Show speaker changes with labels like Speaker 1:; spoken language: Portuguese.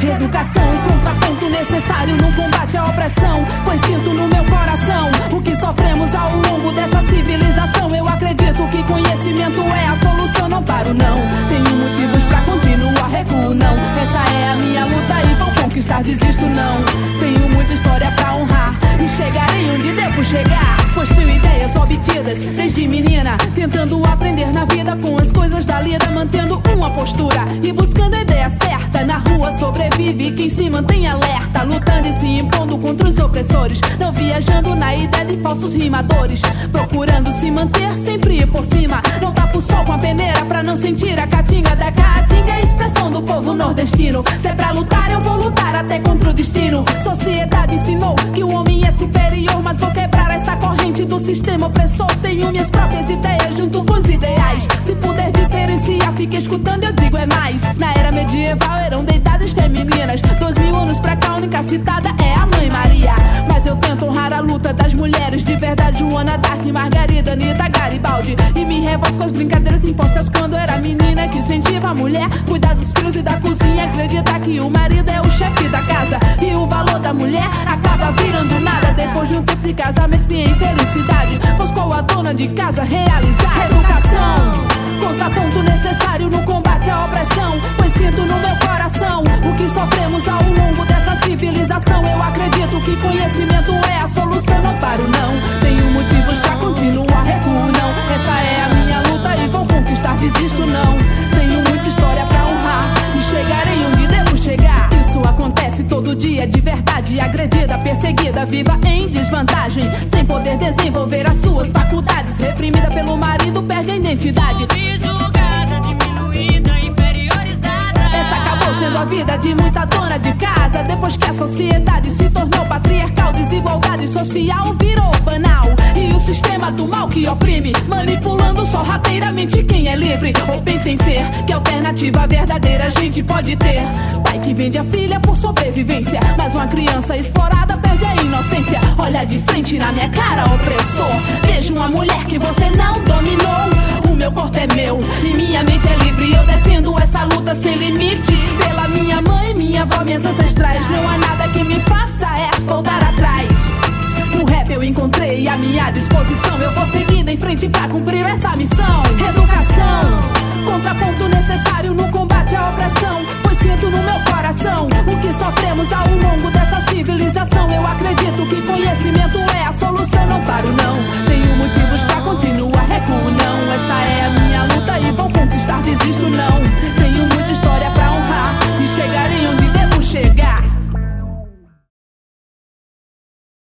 Speaker 1: Educação, contraponto necessário no combate à opressão, pois sinto no meu coração o que sofremos ao longo dessa civilização. Eu acredito que conhecimento é a solução, não paro não, tenho motivos pra continuar, recuo não. Essa é a minha luta e vou conquistar, desisto não. Tenho muita história pra honrar e chegarei onde devo chegar, pois tenho ideias obtidas desde menina, tentando aprender na vida com as coisas da lida, mantendo uma postura e buscando a ideia certa. Na rua sobrevive quem se mantém alerta, lutando e se impondo contra os opressores, não viajando na ideia de falsos rimadores, procurando se manter sempre por cima. Não tapo o sol com a peneira pra não sentir a caatinga da caatinga, a expressão do povo nordestino. Se é pra lutar eu vou lutar até contra o destino. Sociedade ensinou que o homem é superior, mas vou quebrar essa corrente do sistema opressor. Tenho minhas próprias ideias junto com os ideais, se puder diferenciar fique escutando, eu digo é mais. Na era medieval eram deidades femininas, 2000 anos pra cá a única citada é a Mãe Maria. Mas eu tento honrar a luta das mulheres de verdade, Joana Dark, Margarida, Anitta, Garibaldi, e me revolto com as brincadeiras impostas quando era menina, que incentiva a mulher cuidar dos filhos e da cozinha, acreditar que o marido é o chefe da casa e o valor da mulher acaba virando nada depois de um tempo de casamento e infelicidade, pois qual a dona de casa realizar? Educação, contraponto necessário no combate à opressão, pois sinto no meu coração o que sofremos ao longo dessa civilização. Eu acredito que conhecimento é a solução, não paro não, tenho motivos pra continuar, recuo não. Essa é a minha luta e vou conquistar, desisto não. Tenho muita história pra honrar e chegarei onde devo chegar. Isso acontece todo dia, de verdade, agredida, perseguida, viva em desvantagem, sem poder desenvolver as suas faculdades, reprimida pelo marido, perde a identidade,
Speaker 2: Julgada, diminuída, inferiorizada.
Speaker 1: essa acabou sendo a vida de muita dona de casa, depois que a sociedade se tornou patriarcal, desigualdade social virou banal, e o sistema do mal que oprime, manipulando sorrateiramente quem é livre. Ou pensa em ser, que alternativa verdadeira a gente pode ter? Pai que vende a filha por sobrevivência, mas uma criança explorada perde a inocência. Olha de frente na minha cara, opressor, vejo uma mulher que você não dominou. O meu corpo é meu e minha mente é livre, eu defendo essa luta sem limite, pela minha mãe, minha avó, minhas ancestrais. Não há nada que me faça voltar atrás. No rap eu encontrei a minha disposição, eu vou seguindo em frente pra cumprir essa missão. Educação, contraponto necessário no combate à opressão, pois sinto no meu coração o que sofremos ao longo dessa civilização. Eu acredito que conhecimento é a solução,